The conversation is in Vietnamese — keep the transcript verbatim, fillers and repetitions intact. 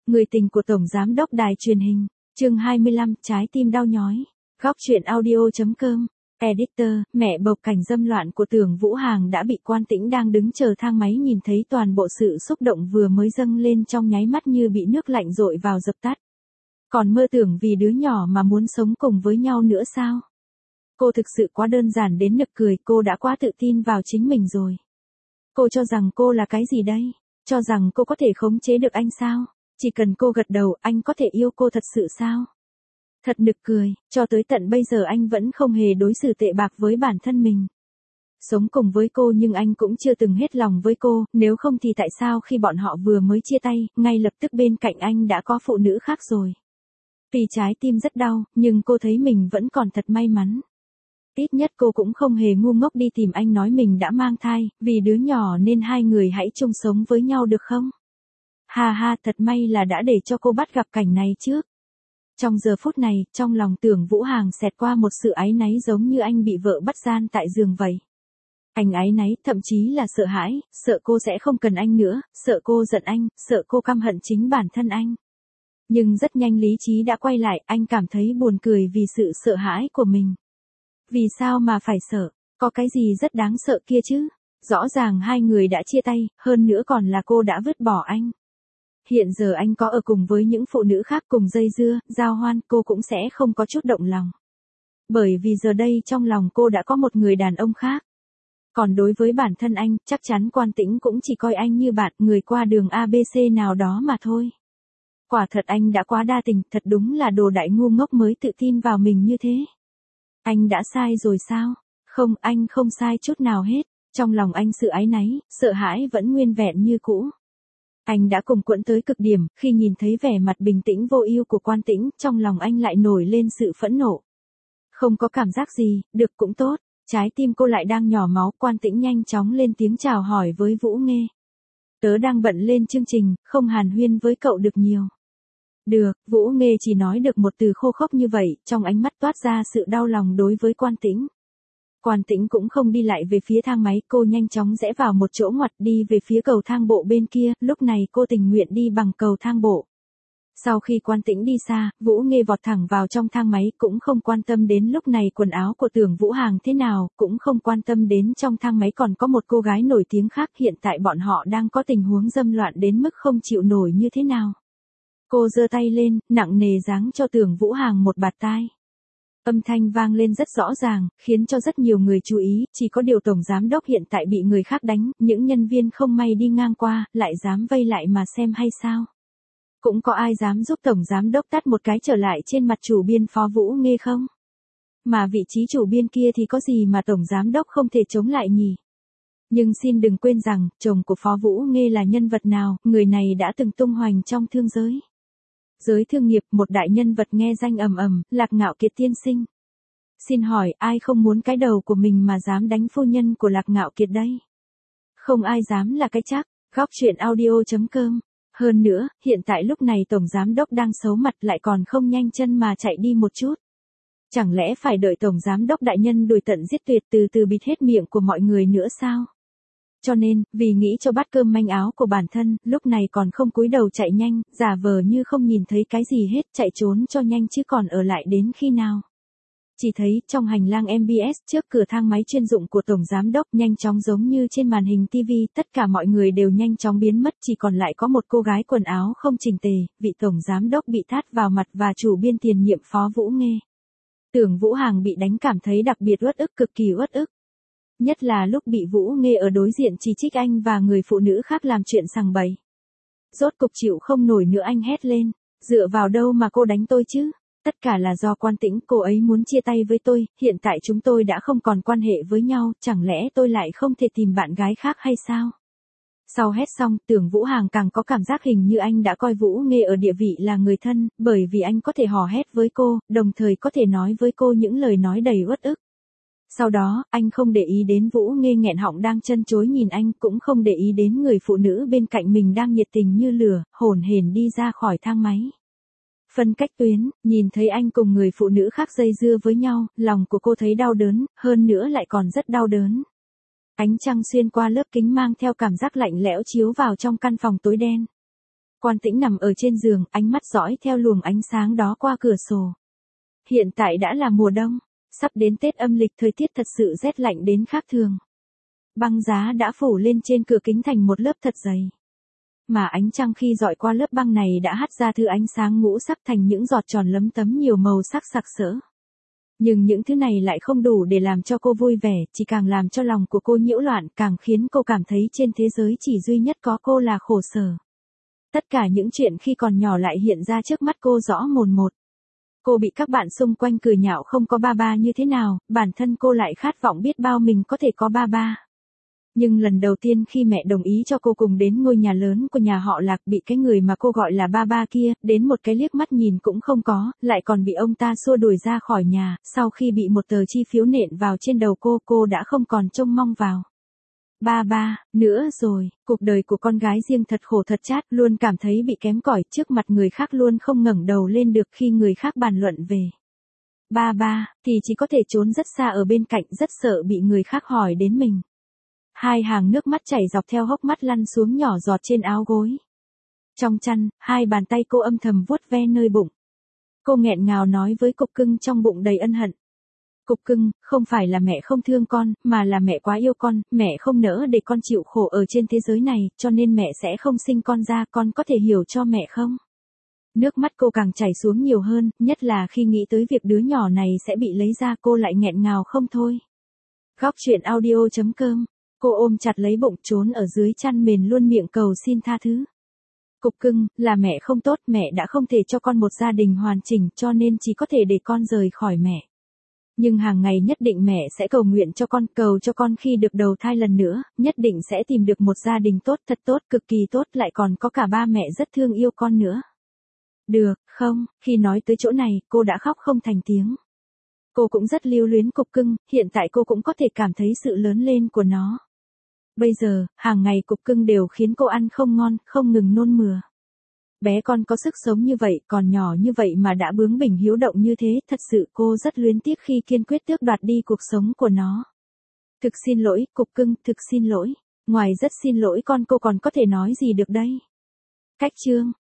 Người tình của Tổng Giám đốc Đài truyền hình, chương hai mươi lăm, trái tim đau nhói. Góc truyện audio chấm com, Editor, mẹ bộc cảnh dâm loạn của Tưởng Vũ Hàng đã bị Quan Tĩnh đang đứng chờ thang máy nhìn thấy toàn bộ sự xúc động vừa mới dâng lên trong nháy mắt như bị nước lạnh dội vào dập tắt. Còn mơ tưởng vì đứa nhỏ mà muốn sống cùng với nhau nữa sao? Cô thực sự quá đơn giản đến nực cười, cô đã quá tự tin vào chính mình rồi. Cô cho rằng cô là cái gì đây? Cho rằng cô có thể khống chế được anh sao? Chỉ cần cô gật đầu, anh có thể yêu cô thật sự sao? Thật nực cười, cho tới tận bây giờ anh vẫn không hề đối xử tệ bạc với bản thân mình. Sống cùng với cô nhưng anh cũng chưa từng hết lòng với cô, nếu không thì tại sao khi bọn họ vừa mới chia tay, ngay lập tức bên cạnh anh đã có phụ nữ khác rồi. Vì trái tim rất đau, nhưng cô thấy mình vẫn còn thật may mắn. Ít nhất cô cũng không hề ngu ngốc đi tìm anh nói mình đã mang thai, vì đứa nhỏ nên hai người hãy chung sống với nhau được không? Ha ha, thật may là đã để cho cô bắt gặp cảnh này trước. Trong giờ phút này, trong lòng Tưởng Vũ Hàng xẹt qua một sự áy náy giống như anh bị vợ bắt gian tại giường vậy. Anh áy náy, thậm chí là sợ hãi, sợ cô sẽ không cần anh nữa, sợ cô giận anh, sợ cô căm hận chính bản thân anh. Nhưng rất nhanh lý trí đã quay lại, anh cảm thấy buồn cười vì sự sợ hãi của mình. Vì sao mà phải sợ, có cái gì rất đáng sợ kia chứ? Rõ ràng hai người đã chia tay, hơn nữa còn là cô đã vứt bỏ anh. Hiện giờ anh có ở cùng với những phụ nữ khác cùng dây dưa, giao hoan, cô cũng sẽ không có chút động lòng. Bởi vì giờ đây trong lòng cô đã có một người đàn ông khác. Còn đối với bản thân anh, chắc chắn Quan Tĩnh cũng chỉ coi anh như bạn, người qua đường a bê xê nào đó mà thôi. Quả thật anh đã quá đa tình, thật đúng là đồ đại ngu ngốc mới tự tin vào mình như thế. Anh đã sai rồi sao? Không, anh không sai chút nào hết. Trong lòng anh sự áy náy, sợ hãi vẫn nguyên vẹn như cũ. Anh đã cùng quẫn tới cực điểm, khi nhìn thấy vẻ mặt bình tĩnh vô ưu của Quan Tĩnh, trong lòng anh lại nổi lên sự phẫn nộ. Không có cảm giác gì, được cũng tốt, trái tim cô lại đang nhỏ máu, Quan Tĩnh nhanh chóng lên tiếng chào hỏi với Vũ Nghê. Tớ đang bận lên chương trình, không hàn huyên với cậu được nhiều. Được, Vũ Nghê chỉ nói được một từ khô khốc như vậy, trong ánh mắt toát ra sự đau lòng đối với Quan Tĩnh. Quan Tĩnh cũng không đi lại về phía thang máy, cô nhanh chóng rẽ vào một chỗ ngoặt đi về phía cầu thang bộ bên kia, lúc này cô tình nguyện đi bằng cầu thang bộ. Sau khi Quan Tĩnh đi xa, Vũ Nghê vọt thẳng vào trong thang máy, cũng không quan tâm đến lúc này quần áo của Tưởng Vũ Hàng thế nào, cũng không quan tâm đến trong thang máy còn có một cô gái nổi tiếng khác, hiện tại bọn họ đang có tình huống dâm loạn đến mức không chịu nổi như thế nào. Cô giơ tay lên, nặng nề giáng cho Tưởng Vũ Hàng một bạt tai. Âm thanh vang lên rất rõ ràng, khiến cho rất nhiều người chú ý, chỉ có điều Tổng Giám đốc hiện tại bị người khác đánh, những nhân viên không may đi ngang qua, lại dám vây lại mà xem hay sao? Cũng có ai dám giúp Tổng Giám đốc tát một cái trở lại trên mặt chủ biên Phó Vũ Nghê không? Mà vị trí chủ biên kia thì có gì mà Tổng Giám đốc không thể chống lại nhỉ? Nhưng xin đừng quên rằng, chồng của Phó Vũ Nghê là nhân vật nào, người này đã từng tung hoành trong thương giới. Giới thương nghiệp, một đại nhân vật nghe danh ầm ầm, Lạc Ngạo Kiệt tiên sinh. Xin hỏi, ai không muốn cái đầu của mình mà dám đánh phu nhân của Lạc Ngạo Kiệt đây? Không ai dám là cái chắc, góc truyện audio chấm com. Hơn nữa, hiện tại lúc này Tổng Giám đốc đang xấu mặt lại còn không nhanh chân mà chạy đi một chút. Chẳng lẽ phải đợi Tổng Giám đốc đại nhân đuổi tận giết tuyệt từ từ bịt hết miệng của mọi người nữa sao? Cho nên, vì nghĩ cho bát cơm manh áo của bản thân, lúc này còn không cúi đầu chạy nhanh, giả vờ như không nhìn thấy cái gì hết, chạy trốn cho nhanh chứ còn ở lại đến khi nào. Chỉ thấy, trong hành lang em bê ét, trước cửa thang máy chuyên dụng của Tổng Giám đốc, nhanh chóng giống như trên màn hình ti vi, tất cả mọi người đều nhanh chóng biến mất, chỉ còn lại có một cô gái quần áo không chỉnh tề, vị Tổng Giám đốc bị tát vào mặt và chủ biên tiền nhiệm Phó Vũ Nghê. Tưởng Vũ Hàng bị đánh cảm thấy đặc biệt uất ức, cực kỳ uất ức. Nhất là lúc bị Vũ Nghê ở đối diện chỉ trích anh và người phụ nữ khác làm chuyện sằng bậy. Rốt cục chịu không nổi nữa anh hét lên, dựa vào đâu mà cô đánh tôi chứ? Tất cả là do Quan Tĩnh, cô ấy muốn chia tay với tôi, hiện tại chúng tôi đã không còn quan hệ với nhau, chẳng lẽ tôi lại không thể tìm bạn gái khác hay sao? Sau hét xong, Tưởng Vũ Hàng càng có cảm giác hình như anh đã coi Vũ Nghê ở địa vị là người thân, bởi vì anh có thể hò hét với cô, đồng thời có thể nói với cô những lời nói đầy uất ức. Sau đó, anh không để ý đến Vũ Nghê nghẹn họng đang chân chối nhìn anh, cũng không để ý đến người phụ nữ bên cạnh mình đang nhiệt tình như lửa, hổn hển đi ra khỏi thang máy. Phân cách tuyến, nhìn thấy anh cùng người phụ nữ khác dây dưa với nhau, lòng của cô thấy đau đớn, hơn nữa lại còn rất đau đớn. Ánh trăng xuyên qua lớp kính mang theo cảm giác lạnh lẽo chiếu vào trong căn phòng tối đen. Quan Tĩnh nằm ở trên giường, ánh mắt dõi theo luồng ánh sáng đó qua cửa sổ. Hiện tại đã là mùa đông, sắp đến Tết âm lịch, thời tiết thật sự rét lạnh đến khác thường. Băng giá đã phủ lên trên cửa kính thành một lớp thật dày. Mà ánh trăng khi dọi qua lớp băng này đã hắt ra thứ ánh sáng ngũ sắc thành những giọt tròn lấm tấm nhiều màu sắc sặc sỡ. Nhưng những thứ này lại không đủ để làm cho cô vui vẻ, chỉ càng làm cho lòng của cô nhiễu loạn, càng khiến cô cảm thấy trên thế giới chỉ duy nhất có cô là khổ sở. Tất cả những chuyện khi còn nhỏ lại hiện ra trước mắt cô rõ mồn một. Cô bị các bạn xung quanh cười nhạo không có ba ba như thế nào, bản thân cô lại khát vọng biết bao mình có thể có ba ba. Nhưng lần đầu tiên khi mẹ đồng ý cho cô cùng đến ngôi nhà lớn của nhà họ Lạc, bị cái người mà cô gọi là ba ba kia, đến một cái liếc mắt nhìn cũng không có, lại còn bị ông ta xua đuổi ra khỏi nhà, sau khi bị một tờ chi phiếu nện vào trên đầu cô, cô đã không còn trông mong vào ba ba nữa rồi. Cuộc đời của con gái riêng thật khổ thật chát, luôn cảm thấy bị kém cỏi trước mặt người khác, luôn không ngẩng đầu lên được khi người khác bàn luận về ba ba, thì chỉ có thể trốn rất xa ở bên cạnh, rất sợ bị người khác hỏi đến mình. Hai hàng nước mắt chảy dọc theo hốc mắt lăn xuống nhỏ giọt trên áo gối. Trong chăn, hai bàn tay cô âm thầm vuốt ve nơi bụng. Cô nghẹn ngào nói với cục cưng trong bụng đầy ân hận. Cục cưng, không phải là mẹ không thương con, mà là mẹ quá yêu con, mẹ không nỡ để con chịu khổ ở trên thế giới này, cho nên mẹ sẽ không sinh con ra, con có thể hiểu cho mẹ không? Nước mắt cô càng chảy xuống nhiều hơn, nhất là khi nghĩ tới việc đứa nhỏ này sẽ bị lấy ra, cô lại nghẹn ngào không thôi. Góc truyện audio chấm com. Cô ôm chặt lấy bụng, trốn ở dưới chăn mền, luôn miệng cầu xin tha thứ. Cục cưng, là mẹ không tốt, mẹ đã không thể cho con một gia đình hoàn chỉnh, cho nên chỉ có thể để con rời khỏi mẹ. Nhưng hàng ngày nhất định mẹ sẽ cầu nguyện cho con, cầu cho con khi được đầu thai lần nữa, nhất định sẽ tìm được một gia đình tốt, thật tốt, cực kỳ tốt, lại còn có cả ba mẹ rất thương yêu con nữa. Được, không? Khi nói tới chỗ này, cô đã khóc không thành tiếng. Cô cũng rất lưu luyến cục cưng, hiện tại cô cũng có thể cảm thấy sự lớn lên của nó. Bây giờ, hàng ngày cục cưng đều khiến cô ăn không ngon, không ngừng nôn mửa. Bé con có sức sống như vậy, còn nhỏ như vậy mà đã bướng bỉnh hiếu động như thế, thật sự cô rất luyến tiếc khi kiên quyết tước đoạt đi cuộc sống của nó. Thực xin lỗi, cục cưng, thực xin lỗi. Ngoài rất xin lỗi con, cô còn có thể nói gì được đây? Cách chương